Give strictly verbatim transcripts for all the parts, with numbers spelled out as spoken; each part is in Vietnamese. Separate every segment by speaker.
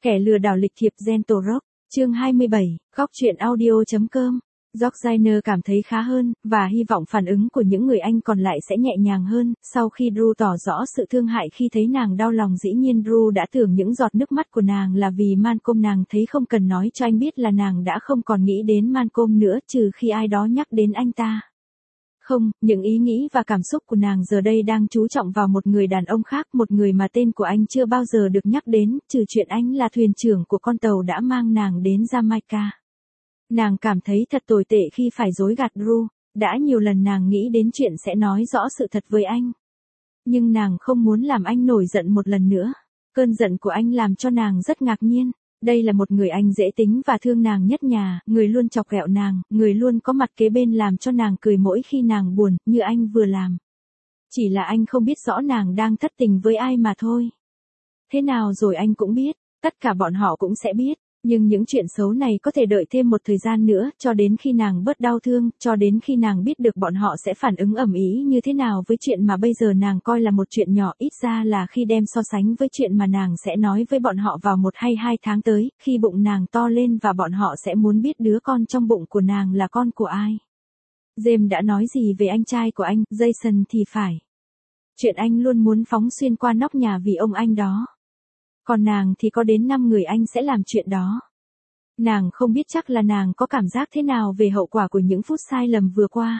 Speaker 1: Kẻ lừa đảo lịch thiệp Gentle Rock, chương hai mươi bảy, góc truyện audio chấm com. Georgina cảm thấy khá hơn, và hy vọng phản ứng của những người anh còn lại sẽ nhẹ nhàng hơn. Sau khi Drew tỏ rõ sự thương hại khi thấy nàng đau lòng, dĩ nhiên Drew đã tưởng những giọt nước mắt của nàng là vì Malcolm. Nàng thấy không cần nói cho anh biết là nàng đã không còn nghĩ đến Malcolm nữa, trừ khi ai đó nhắc đến anh ta. Không, những ý nghĩ và cảm xúc của nàng giờ đây đang chú trọng vào một người đàn ông khác, một người mà tên của anh chưa bao giờ được nhắc đến, trừ chuyện anh là thuyền trưởng của con tàu đã mang nàng đến Jamaica. Nàng cảm thấy thật tồi tệ khi phải dối gạt Drew, đã nhiều lần nàng nghĩ đến chuyện sẽ nói rõ sự thật với anh. Nhưng nàng không muốn làm anh nổi giận một lần nữa. Cơn giận của anh làm cho nàng rất ngạc nhiên. Đây là một người anh dễ tính và thương nàng nhất nhà, người luôn chọc ghẹo nàng, người luôn có mặt kế bên làm cho nàng cười mỗi khi nàng buồn, như anh vừa làm. Chỉ là anh không biết rõ nàng đang thất tình với ai mà thôi. Thế nào rồi anh cũng biết, tất cả bọn họ cũng sẽ biết. Nhưng những chuyện xấu này có thể đợi thêm một thời gian nữa, cho đến khi nàng bớt đau thương, cho đến khi nàng biết được bọn họ sẽ phản ứng ầm ĩ như thế nào với chuyện mà bây giờ nàng coi là một chuyện nhỏ, ít ra là khi đem so sánh với chuyện mà nàng sẽ nói với bọn họ vào một hay hai tháng tới, khi bụng nàng to lên và bọn họ sẽ muốn biết đứa con trong bụng của nàng là con của ai. James đã nói gì về anh trai của anh, Jason thì phải. Chuyện anh luôn muốn phóng xuyên qua nóc nhà vì ông anh đó. Còn nàng thì có đến năm người anh sẽ làm chuyện đó. Nàng không biết chắc là nàng có cảm giác thế nào về hậu quả của những phút sai lầm vừa qua.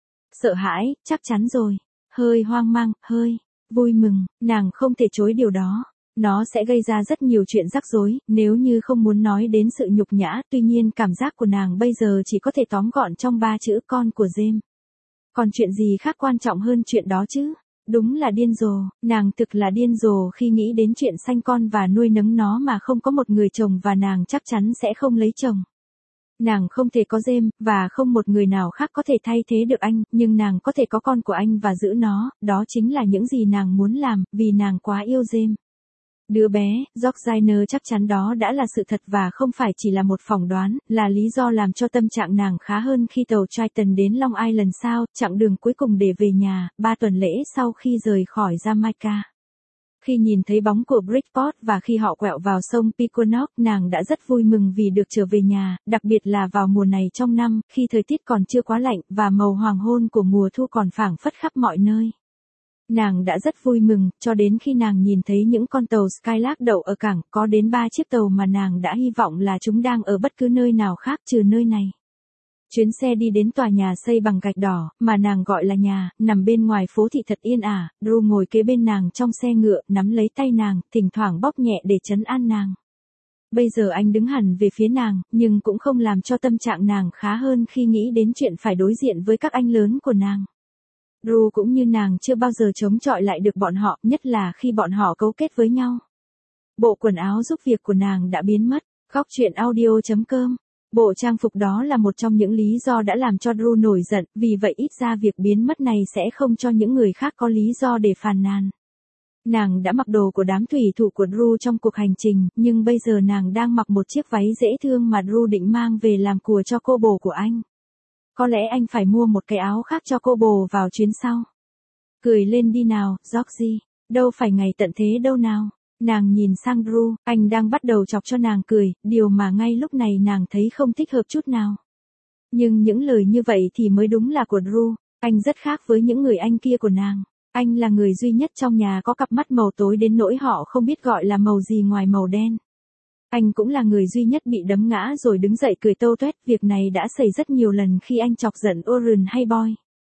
Speaker 1: Sợ hãi, chắc chắn rồi. Hơi hoang mang, hơi vui mừng, nàng không thể chối điều đó. Nó sẽ gây ra rất nhiều chuyện rắc rối, nếu như không muốn nói đến sự nhục nhã. Tuy nhiên cảm giác của nàng bây giờ chỉ có thể tóm gọn trong ba chữ con của James. Còn chuyện gì khác quan trọng hơn chuyện đó chứ? Đúng là điên rồ, nàng thực là điên rồ khi nghĩ đến chuyện sanh con và nuôi nấng nó mà không có một người chồng, và nàng chắc chắn sẽ không lấy chồng. Nàng không thể có James, và không một người nào khác có thể thay thế được anh, nhưng nàng có thể có con của anh và giữ nó, đó chính là những gì nàng muốn làm, vì nàng quá yêu James. Đứa bé, Georgina chắc chắn đó đã là sự thật và không phải chỉ là một phỏng đoán, là lý do làm cho tâm trạng nàng khá hơn khi tàu Triton đến Long Island sao, chặng đường cuối cùng để về nhà, ba tuần lễ sau khi rời khỏi Jamaica. Khi nhìn thấy bóng của Bridgeport và khi họ quẹo vào sông Piquenock, nàng đã rất vui mừng vì được trở về nhà, đặc biệt là vào mùa này trong năm, khi thời tiết còn chưa quá lạnh, và màu hoàng hôn của mùa thu còn phảng phất khắp mọi nơi. Nàng đã rất vui mừng, cho đến khi nàng nhìn thấy những con tàu Skylark đậu ở cảng, có đến ba chiếc tàu mà nàng đã hy vọng là chúng đang ở bất cứ nơi nào khác trừ nơi này. Chuyến xe đi đến tòa nhà xây bằng gạch đỏ, mà nàng gọi là nhà, nằm bên ngoài phố thị thật yên ả. Drew ngồi kế bên nàng trong xe ngựa, nắm lấy tay nàng, thỉnh thoảng bóp nhẹ để trấn an nàng. Bây giờ anh đứng hẳn về phía nàng, nhưng cũng không làm cho tâm trạng nàng khá hơn khi nghĩ đến chuyện phải đối diện với các anh lớn của nàng. Drew cũng như nàng chưa bao giờ chống chọi lại được bọn họ, nhất là khi bọn họ cấu kết với nhau. Bộ quần áo giúp việc của nàng đã biến mất. Góc truyện audio chấm com. Bộ trang phục đó là một trong những lý do đã làm cho Drew nổi giận, vì vậy ít ra việc biến mất này sẽ không cho những người khác có lý do để phàn nàn. Nàng đã mặc đồ của đám thủy thủ của Drew trong cuộc hành trình, nhưng bây giờ nàng đang mặc một chiếc váy dễ thương mà Drew định mang về làm của cho cô bồ của anh. Có lẽ anh phải mua một cái áo khác cho cô bồ vào chuyến sau. Cười lên đi nào, Georgie, đâu phải ngày tận thế đâu nào. Nàng nhìn sang Drew, anh đang bắt đầu chọc cho nàng cười, điều mà ngay lúc này nàng thấy không thích hợp chút nào. Nhưng những lời như vậy thì mới đúng là của Drew, anh rất khác với những người anh kia của nàng. Anh là người duy nhất trong nhà có cặp mắt màu tối đến nỗi họ không biết gọi là màu gì ngoài màu đen. Anh cũng là người duy nhất bị đấm ngã rồi đứng dậy cười tâu tuét, việc này đã xảy rất nhiều lần khi anh chọc giận Warren hay Boy.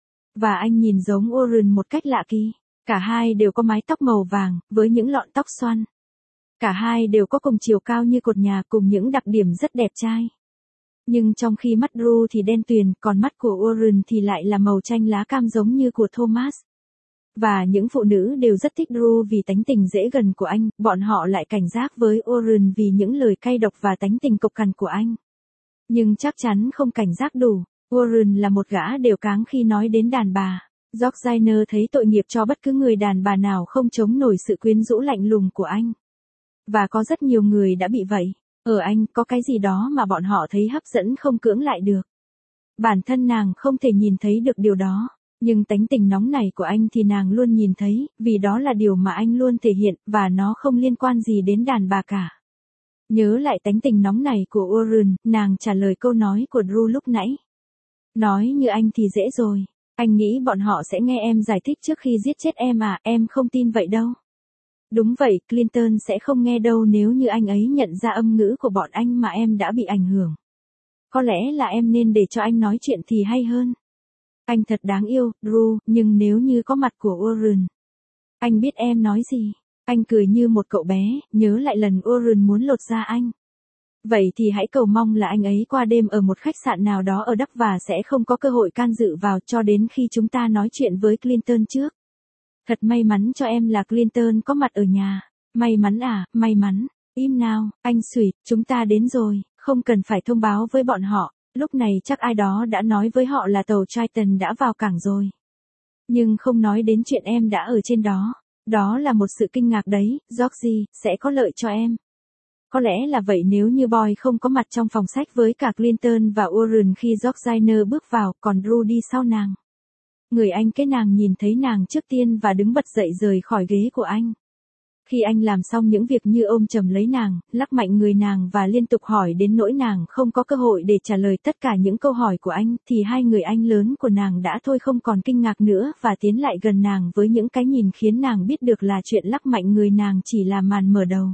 Speaker 1: Và anh nhìn giống Warren một cách lạ kỳ. Cả hai đều có mái tóc màu vàng, với những lọn tóc xoăn. Cả hai đều có cùng chiều cao như cột nhà cùng những đặc điểm rất đẹp trai. Nhưng trong khi mắt Drew thì đen tuyền, còn mắt của Warren thì lại là màu chanh lá cam giống như của Thomas. Và những phụ nữ đều rất thích Drew vì tánh tình dễ gần của anh, bọn họ lại cảnh giác với Warren vì những lời cay độc và tánh tình cộc cằn của anh. Nhưng chắc chắn không cảnh giác đủ, Warren là một gã đều cáng khi nói đến đàn bà. Georgina thấy tội nghiệp cho bất cứ người đàn bà nào không chống nổi sự quyến rũ lạnh lùng của anh. Và có rất nhiều người đã bị vậy. Ở anh có cái gì đó mà bọn họ thấy hấp dẫn không cưỡng lại được. Bản thân nàng không thể nhìn thấy được điều đó. Nhưng tánh tình nóng nảy của anh thì nàng luôn nhìn thấy, vì đó là điều mà anh luôn thể hiện, và nó không liên quan gì đến đàn bà cả. Nhớ lại tánh tình nóng này của Warren, nàng trả lời câu nói của Drew lúc nãy. Nói như anh thì dễ rồi. Anh nghĩ bọn họ sẽ nghe em giải thích trước khi giết chết em à, em không tin vậy đâu. Đúng vậy, Clinton sẽ không nghe đâu nếu như anh ấy nhận ra âm ngữ của bọn anh mà em đã bị ảnh hưởng. Có lẽ là em nên để cho anh nói chuyện thì hay hơn. Anh thật đáng yêu, Drew, nhưng nếu như có mặt của Warren. Anh biết em nói gì. Anh cười như một cậu bé, nhớ lại lần Warren muốn lột da anh. Vậy thì hãy cầu mong là anh ấy qua đêm ở một khách sạn nào đó ở Đắc và sẽ không có cơ hội can dự vào cho đến khi chúng ta nói chuyện với Clinton trước. Thật may mắn cho em là Clinton có mặt ở nhà. May mắn à, may mắn. Im nào, anh Sweet, chúng ta đến rồi, không cần phải thông báo với bọn họ. Lúc này chắc ai đó đã nói với họ là tàu Triton đã vào cảng rồi. Nhưng không nói đến chuyện em đã ở trên đó. Đó là một sự kinh ngạc đấy, Georgie, sẽ có lợi cho em. Có lẽ là vậy nếu như Boy không có mặt trong phòng sách với cả Clinton và Warren khi Georgina bước vào, còn Drew đi sau nàng. Người anh cái nàng nhìn thấy nàng trước tiên và đứng bật dậy rời khỏi ghế của anh. Khi anh làm xong những việc như ôm chầm lấy nàng, lắc mạnh người nàng và liên tục hỏi đến nỗi nàng không có cơ hội để trả lời tất cả những câu hỏi của anh, thì hai người anh lớn của nàng đã thôi không còn kinh ngạc nữa và tiến lại gần nàng với những cái nhìn khiến nàng biết được là chuyện lắc mạnh người nàng chỉ là màn mở đầu.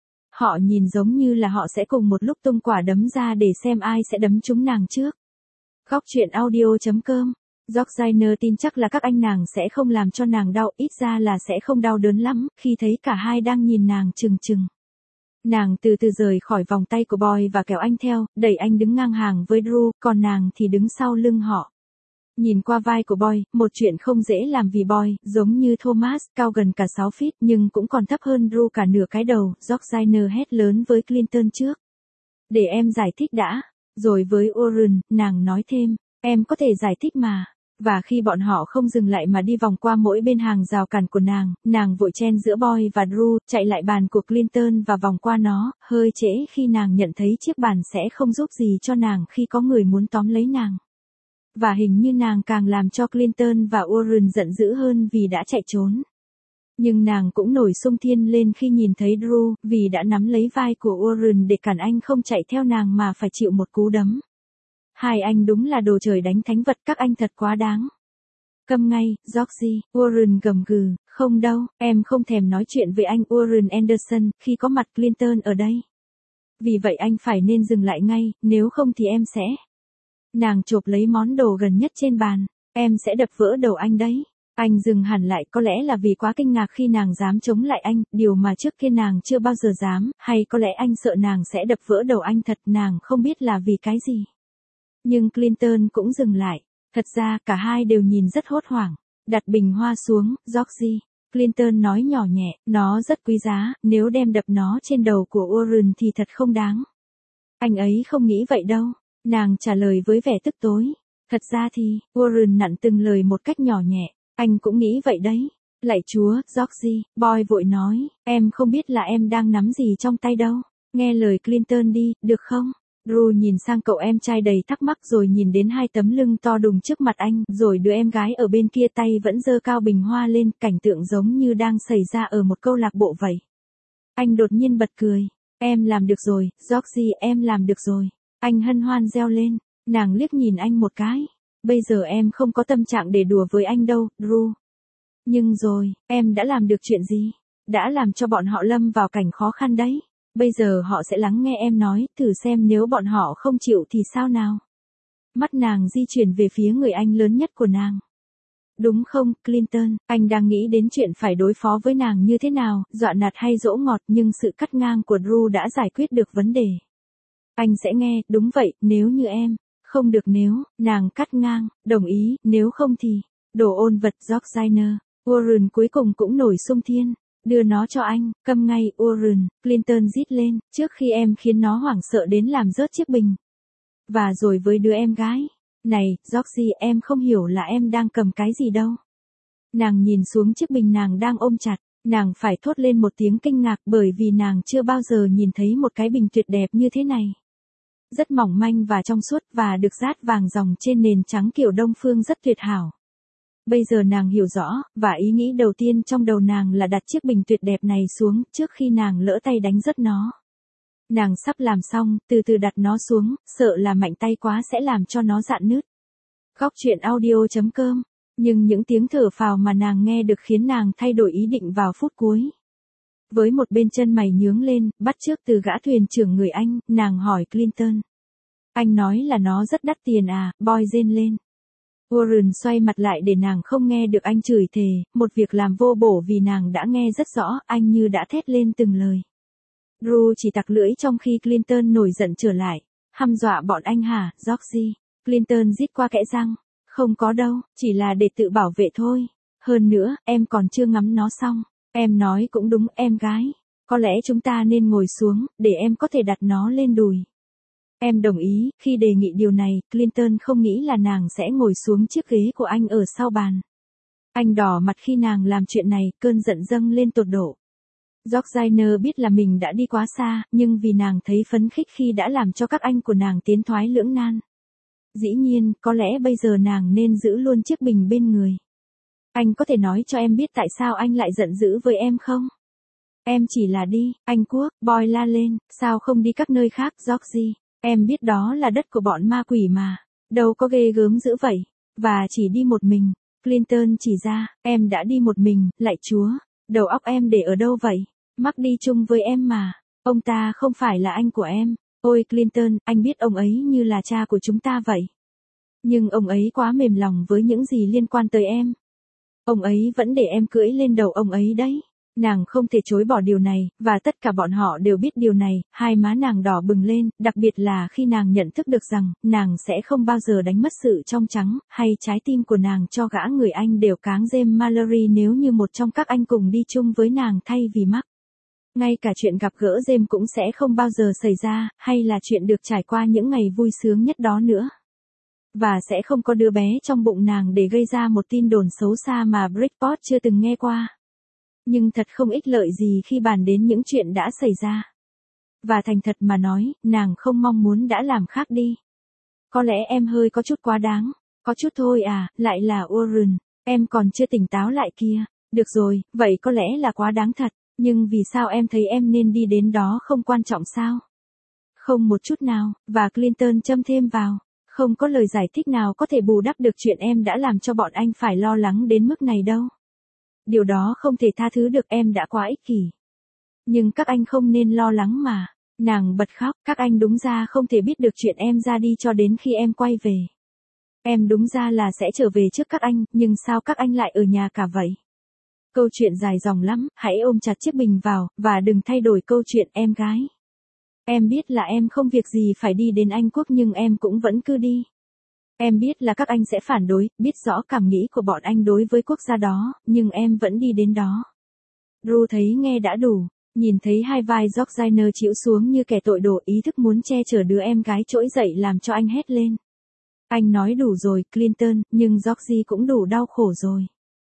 Speaker 1: Họ nhìn giống như là họ sẽ cùng một lúc tung quả đấm ra để xem ai sẽ đấm trúng nàng trước. Góc truyện audio chấm com. Georgina tin chắc là các anh nàng sẽ không làm cho nàng đau, ít ra là sẽ không đau đớn lắm, khi thấy cả hai đang nhìn nàng chừng chừng. Nàng từ từ rời khỏi vòng tay của Boy và kéo anh theo, đẩy anh đứng ngang hàng với Drew, còn nàng thì đứng sau lưng họ. Nhìn qua vai của Boy, một chuyện không dễ làm vì Boy, giống như Thomas, cao gần cả sáu feet nhưng cũng còn thấp hơn Drew cả nửa cái đầu, Georgina hét lớn với Clinton trước. Để em giải thích đã. Rồi với Warren, nàng nói thêm, em có thể giải thích mà. Và khi bọn họ không dừng lại mà đi vòng qua mỗi bên hàng rào cản của nàng, nàng vội chen giữa Boy và Drew, chạy lại bàn của Clinton và vòng qua nó, hơi trễ khi nàng nhận thấy chiếc bàn sẽ không giúp gì cho nàng khi có người muốn tóm lấy nàng. Và hình như nàng càng làm cho Clinton và Warren giận dữ hơn vì đã chạy trốn. Nhưng nàng cũng nổi xung thiên lên khi nhìn thấy Drew, vì đã nắm lấy vai của Warren để cản anh không chạy theo nàng mà phải chịu một cú đấm. Hai anh đúng là đồ trời đánh thánh vật, các anh thật quá đáng. Câm ngay, Georgie, Warren gầm gừ, không đâu, em không thèm nói chuyện với anh Warren Anderson khi có mặt Clinton ở đây. Vì vậy anh phải nên dừng lại ngay, nếu không thì em sẽ. Nàng chộp lấy món đồ gần nhất trên bàn, em sẽ đập vỡ đầu anh đấy. Anh dừng hẳn lại, có lẽ là vì quá kinh ngạc khi nàng dám chống lại anh, điều mà trước kia nàng chưa bao giờ dám, hay có lẽ anh sợ nàng sẽ đập vỡ đầu anh thật, nàng không biết là vì cái gì. Nhưng Clinton cũng dừng lại. Thật ra cả hai đều nhìn rất hốt hoảng. Đặt bình hoa xuống, Georgie. Clinton nói nhỏ nhẹ, nó rất quý giá, nếu đem đập nó trên đầu của Warren thì thật không đáng. Anh ấy không nghĩ vậy đâu. Nàng trả lời với vẻ tức tối. Thật ra thì, Warren nặn từng lời một cách nhỏ nhẹ. Anh cũng nghĩ vậy đấy. Lạy Chúa, Georgie, Boy vội nói, em không biết là em đang nắm gì trong tay đâu. Nghe lời Clinton đi, được không? Drew nhìn sang cậu em trai đầy thắc mắc rồi nhìn đến hai tấm lưng to đùng trước mặt anh, rồi đứa em gái ở bên kia tay vẫn giơ cao bình hoa lên, cảnh tượng giống như đang xảy ra ở một câu lạc bộ vậy. Anh đột nhiên bật cười. Em làm được rồi, Georgie, em làm được rồi. Anh hân hoan reo lên. Nàng liếc nhìn anh một cái. Bây giờ em không có tâm trạng để đùa với anh đâu, Drew. Nhưng rồi, em đã làm được chuyện gì? Đã làm cho bọn họ lâm vào cảnh khó khăn đấy. Bây giờ họ sẽ lắng nghe em nói, thử xem nếu bọn họ không chịu thì sao nào? Mắt nàng di chuyển về phía người anh lớn nhất của nàng. Đúng không, Clinton, anh đang nghĩ đến chuyện phải đối phó với nàng như thế nào, dọa nạt hay dỗ ngọt, nhưng sự cắt ngang của Drew đã giải quyết được vấn đề. Anh sẽ nghe, đúng vậy, nếu như em, không được nếu, nàng cắt ngang, đồng ý, nếu không thì, đồ ôn vật Georgina, Warren cuối cùng cũng nổi xung thiên. Đưa nó cho anh, câm ngay, Warren, Clinton rít lên, trước khi em khiến nó hoảng sợ đến làm rớt chiếc bình. Và rồi với đứa em gái. Này, Georgie, em không hiểu là em đang cầm cái gì đâu. Nàng nhìn xuống chiếc bình nàng đang ôm chặt, nàng phải thốt lên một tiếng kinh ngạc bởi vì nàng chưa bao giờ nhìn thấy một cái bình tuyệt đẹp như thế này. Rất mỏng manh và trong suốt và được dát vàng ròng trên nền trắng kiểu Đông Phương rất tuyệt hảo. Bây giờ nàng hiểu rõ, và ý nghĩ đầu tiên trong đầu nàng là đặt chiếc bình tuyệt đẹp này xuống trước khi nàng lỡ tay đánh rớt nó. Nàng sắp làm xong, từ từ đặt nó xuống, sợ là mạnh tay quá sẽ làm cho nó rạn nứt. Góc truyện audio.com. Nhưng những tiếng thở phào mà nàng nghe được khiến nàng thay đổi ý định vào phút cuối. Với một bên chân mày nhướng lên, bắt chước từ gã thuyền trưởng người Anh, nàng hỏi Clinton. Anh nói là nó rất đắt tiền à, Boy rên lên. Warren xoay mặt lại để nàng không nghe được anh chửi thề, một việc làm vô bổ vì nàng đã nghe rất rõ, anh như đã thét lên từng lời. Drew chỉ tặc lưỡi trong khi Clinton nổi giận trở lại. Hăm dọa bọn anh hả, Georgie? Clinton rít qua kẽ răng. Không có đâu, chỉ là để tự bảo vệ thôi. Hơn nữa, em còn chưa ngắm nó xong. Em nói cũng đúng em gái. Có lẽ chúng ta nên ngồi xuống, để em có thể đặt nó lên đùi. Em đồng ý, khi đề nghị điều này, Clinton không nghĩ là nàng sẽ ngồi xuống chiếc ghế của anh ở sau bàn. Anh đỏ mặt khi nàng làm chuyện này, cơn giận dâng lên tột độ. Georgina biết là mình đã đi quá xa, nhưng vì nàng thấy phấn khích khi đã làm cho các anh của nàng tiến thoái lưỡng nan. Dĩ nhiên, có lẽ bây giờ nàng nên giữ luôn chiếc bình bên người. Anh có thể nói cho em biết tại sao anh lại giận dữ với em không? Em chỉ là đi, anh Quốc, Boy la lên, sao không đi các nơi khác, Georgie? Em biết đó là đất của bọn ma quỷ mà, đâu có ghê gớm dữ vậy, và chỉ đi một mình. Clinton chỉ ra, em đã đi một mình, lạy Chúa, đầu óc em để ở đâu vậy? Mắc đi chung với em mà, ông ta không phải là anh của em. Ôi Clinton, anh biết ông ấy như là cha của chúng ta vậy. Nhưng ông ấy quá mềm lòng với những gì liên quan tới em. Ông ấy vẫn để em cưỡi lên đầu ông ấy đấy. Nàng không thể chối bỏ điều này, và tất cả bọn họ đều biết điều này, hai má nàng đỏ bừng lên, đặc biệt là khi nàng nhận thức được rằng, nàng sẽ không bao giờ đánh mất sự trong trắng, hay trái tim của nàng cho gã người Anh đều cáng James Mallory nếu như một trong các anh cùng đi chung với nàng thay vì mắc. Ngay cả chuyện gặp gỡ James cũng sẽ không bao giờ xảy ra, hay là chuyện được trải qua những ngày vui sướng nhất đó nữa. Và sẽ không có đứa bé trong bụng nàng để gây ra một tin đồn xấu xa mà Bridgeport chưa từng nghe qua. Nhưng thật không ích lợi gì khi bàn đến những chuyện đã xảy ra. Và thành thật mà nói, nàng không mong muốn đã làm khác đi. Có lẽ em hơi có chút quá đáng. Có chút thôi à, lại là Warren. Em còn chưa tỉnh táo lại kia. Được rồi, vậy có lẽ là quá đáng thật. Nhưng vì sao em thấy em nên đi đến đó không quan trọng sao? Không một chút nào, và Clinton châm thêm vào. Không có lời giải thích nào có thể bù đắp được chuyện em đã làm cho bọn anh phải lo lắng đến mức này đâu. Điều đó không thể tha thứ được, em đã quá ích kỷ. Nhưng các anh không nên lo lắng mà. Nàng bật khóc, các anh đúng ra không thể biết được chuyện em ra đi cho đến khi em quay về. Em đúng ra là sẽ trở về trước các anh, nhưng sao các anh lại ở nhà cả vậy? Câu chuyện dài dòng lắm, hãy ôm chặt chiếc bình vào, và đừng thay đổi câu chuyện em gái. Em biết là em không việc gì phải đi đến Anh Quốc nhưng em cũng vẫn cứ đi. Em biết là các anh sẽ phản đối, biết rõ cảm nghĩ của bọn anh đối với quốc gia đó, nhưng em vẫn đi đến đó. Drew thấy nghe đã đủ, nhìn thấy hai vai Georgina chịu xuống như kẻ tội đồ, ý thức muốn che chở đứa em gái trỗi dậy làm cho anh hét lên. Anh nói đủ rồi, Clinton, nhưng Georgie cũng đủ đau khổ rồi.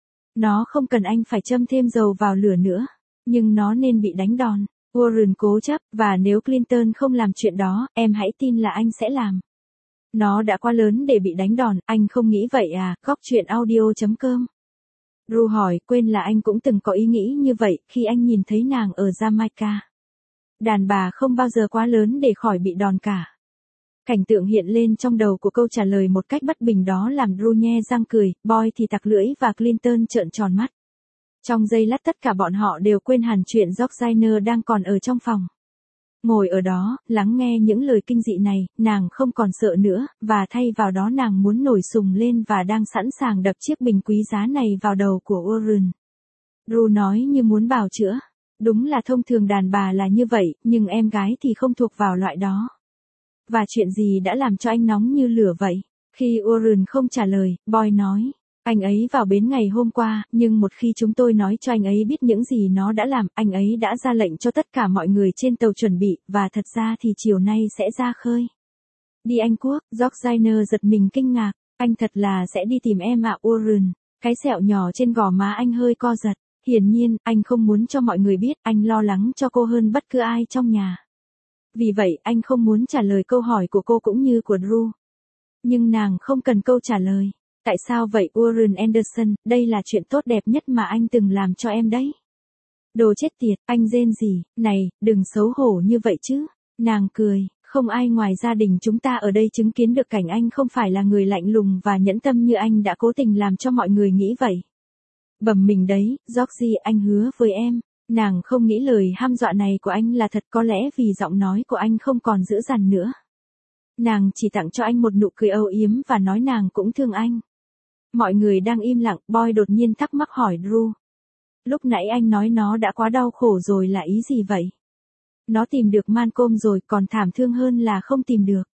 Speaker 1: Nó không cần anh phải châm thêm dầu vào lửa nữa, nhưng nó nên bị đánh đòn. Warren cố chấp, và nếu Clinton không làm chuyện đó, em hãy tin là anh sẽ làm. Nó đã quá lớn để bị đánh đòn, anh không nghĩ vậy à, góc truyện audio.com. Drew hỏi, quên là anh cũng từng có ý nghĩ như vậy, khi anh nhìn thấy nàng ở Jamaica. Đàn bà không bao giờ quá lớn để khỏi bị đòn cả. Cảnh tượng hiện lên trong đầu của câu trả lời một cách bất bình đó làm Drew nhe răng cười, Boy thì tặc lưỡi và Clinton trợn tròn mắt. Trong giây lát tất cả bọn họ đều quên hẳn chuyện Georgina đang còn ở trong phòng. Ngồi ở đó, lắng nghe những lời kinh dị này, nàng không còn sợ nữa, và thay vào đó nàng muốn nổi sùng lên và đang sẵn sàng đập chiếc bình quý giá này vào đầu của Warren. Drew nói như muốn bào chữa. Đúng là thông thường đàn bà là như vậy, nhưng em gái thì không thuộc vào loại đó. Và chuyện gì đã làm cho anh nóng như lửa vậy? Khi Warren không trả lời, Boy nói. Anh ấy vào bến ngày hôm qua, nhưng một khi chúng tôi nói cho anh ấy biết những gì nó đã làm, anh ấy đã ra lệnh cho tất cả mọi người trên tàu chuẩn bị, và thật ra thì chiều nay sẽ ra khơi. Đi Anh Quốc, Georgina giật mình kinh ngạc, anh thật là sẽ đi tìm em ạ Warren. Cái sẹo nhỏ trên gò má anh hơi co giật, hiển nhiên, anh không muốn cho mọi người biết, anh lo lắng cho cô hơn bất cứ ai trong nhà. Vì vậy, anh không muốn trả lời câu hỏi của cô cũng như của Drew. Nhưng nàng không cần câu trả lời. Tại sao vậy Warren Anderson, đây là chuyện tốt đẹp nhất mà anh từng làm cho em đấy. Đồ chết tiệt, anh rên gì, này, đừng xấu hổ như vậy chứ. Nàng cười, không ai ngoài gia đình chúng ta ở đây chứng kiến được cảnh anh không phải là người lạnh lùng và nhẫn tâm như anh đã cố tình làm cho mọi người nghĩ vậy. Bẩm mình đấy, Georgie, anh hứa với em. Nàng không nghĩ lời hăm dọa này của anh là thật, có lẽ vì giọng nói của anh không còn dữ dằn nữa. Nàng chỉ tặng cho anh một nụ cười âu yếm và nói nàng cũng thương anh. Mọi người đang im lặng, Boy đột nhiên thắc mắc hỏi Drew. Lúc nãy anh nói nó đã quá đau khổ rồi là ý gì vậy? Nó tìm được Malcolm rồi, còn thảm thương hơn là không tìm được.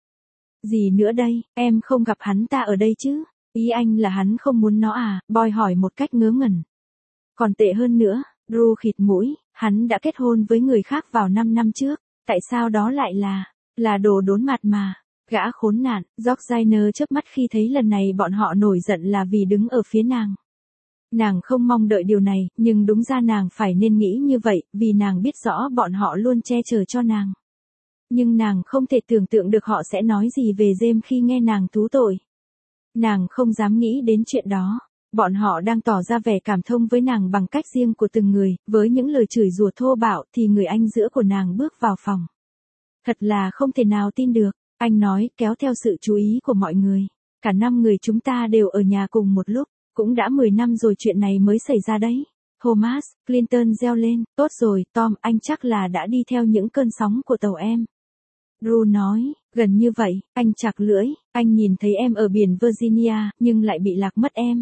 Speaker 1: Gì nữa đây, em không gặp hắn ta ở đây chứ? Ý anh là hắn không muốn nó à? Boy hỏi một cách ngớ ngẩn. Còn tệ hơn nữa, Drew khịt mũi, hắn đã kết hôn với người khác vào năm năm trước, tại sao đó lại là, là đồ đốn mặt mà. Gã khốn nạn, Georgina chớp mắt khi thấy lần này bọn họ nổi giận là vì đứng ở phía nàng. Nàng không mong đợi điều này, nhưng đúng ra nàng phải nên nghĩ như vậy, vì nàng biết rõ bọn họ luôn che chở cho nàng. Nhưng nàng không thể tưởng tượng được họ sẽ nói gì về James khi nghe nàng thú tội. Nàng không dám nghĩ đến chuyện đó. Bọn họ đang tỏ ra vẻ cảm thông với nàng bằng cách riêng của từng người, với những lời chửi rủa thô bạo thì người anh giữa của nàng bước vào phòng. Thật là không thể nào tin được, anh nói, kéo theo sự chú ý của mọi người. Cả năm người chúng ta đều ở nhà cùng một lúc, cũng đã mười năm rồi chuyện này mới xảy ra đấy. Thomas, Clinton reo lên, tốt rồi, Tom, anh chắc là đã đi theo những cơn sóng của tàu em. Drew nói, gần như vậy, anh chặt lưỡi, anh nhìn thấy em ở biển Virginia, nhưng lại bị lạc mất em.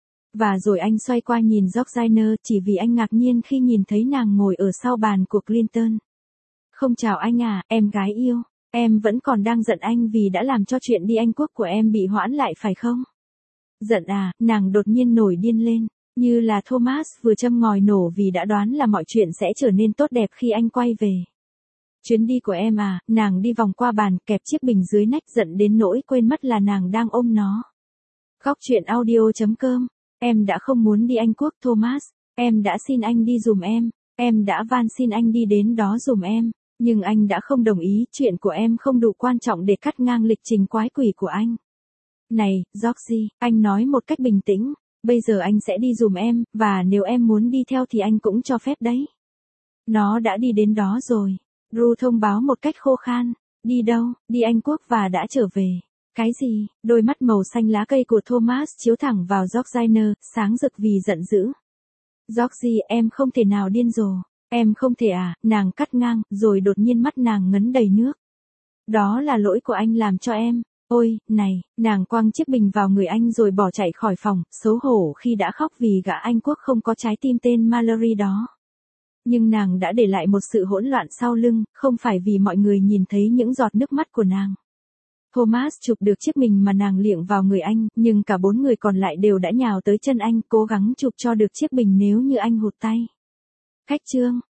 Speaker 1: Và rồi anh xoay qua nhìn Georgina chỉ vì anh ngạc nhiên khi nhìn thấy nàng ngồi ở sau bàn của Clinton. Không chào anh à, em gái yêu, em vẫn còn đang giận anh vì đã làm cho chuyện đi Anh Quốc của em bị hoãn lại phải không? Giận à, nàng đột nhiên nổi điên lên, như là Thomas vừa châm ngòi nổ vì đã đoán là mọi chuyện sẽ trở nên tốt đẹp khi anh quay về. Chuyến đi của em à, nàng đi vòng qua bàn kẹp chiếc bình dưới nách giận đến nỗi quên mất là nàng đang ôm nó. Góc truyện audio chấm com. Em đã không muốn đi Anh Quốc Thomas, em đã xin anh đi giùm em, em đã van xin anh đi đến đó giùm em, nhưng anh đã không đồng ý, chuyện của em không đủ quan trọng để cắt ngang lịch trình quái quỷ của anh. Này, Georgie, anh nói một cách bình tĩnh, bây giờ anh sẽ đi giùm em, và nếu em muốn đi theo thì anh cũng cho phép đấy. Nó đã đi đến đó rồi, Drew thông báo một cách khô khan, đi đâu, đi Anh Quốc và đã trở về. Cái gì? Đôi mắt màu xanh lá cây của Thomas chiếu thẳng vào Georgina, sáng rực vì giận dữ. Georgie, em không thể nào điên rồ. Em không thể à, nàng cắt ngang, rồi đột nhiên mắt nàng ngấn đầy nước. Đó là lỗi của anh làm cho em. Ôi, này, nàng quăng chiếc bình vào người anh rồi bỏ chạy khỏi phòng, xấu hổ khi đã khóc vì gã Anh Quốc không có trái tim tên Mallory đó. Nhưng nàng đã để lại một sự hỗn loạn sau lưng, không phải vì mọi người nhìn thấy những giọt nước mắt của nàng. Thomas chụp được chiếc bình mà nàng liệng vào người anh, nhưng cả bốn người còn lại đều đã nhào tới chân anh, cố gắng chụp cho được chiếc bình nếu như anh hụt tay. Khách trương,